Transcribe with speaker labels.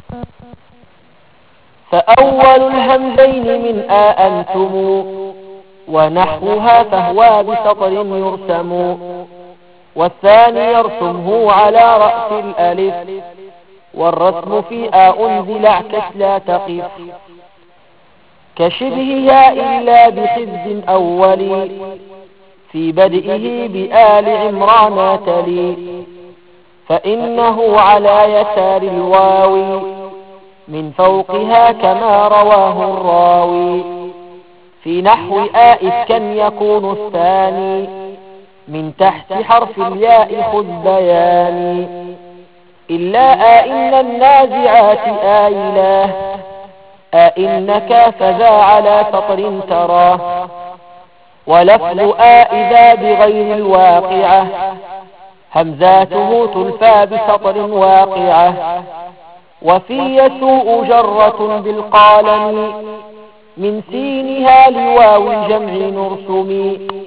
Speaker 1: فأول الهمزين من أنتم ونحوها فهو بسطر يرسم، والثاني يرسمه على رأس الألف، والرسم في أنزل اعكس لا تقف، كشبهها إلا بخز أول في بدئه بآل عمران تلي، فإنه على يسار الواو من فوقها كما رواه الراوي، في نحو إفكا يكون الثاني من تحت حرف الياء خذ بياني، إلا إن النازعات آيلاه إنك فذا على سطر تراه، ولفظ إذا بغير الواقعة همزاته تلفى بسطر واقعة، وفي يسوء جرة بالقالم من سينها لواو الجمع نرسم.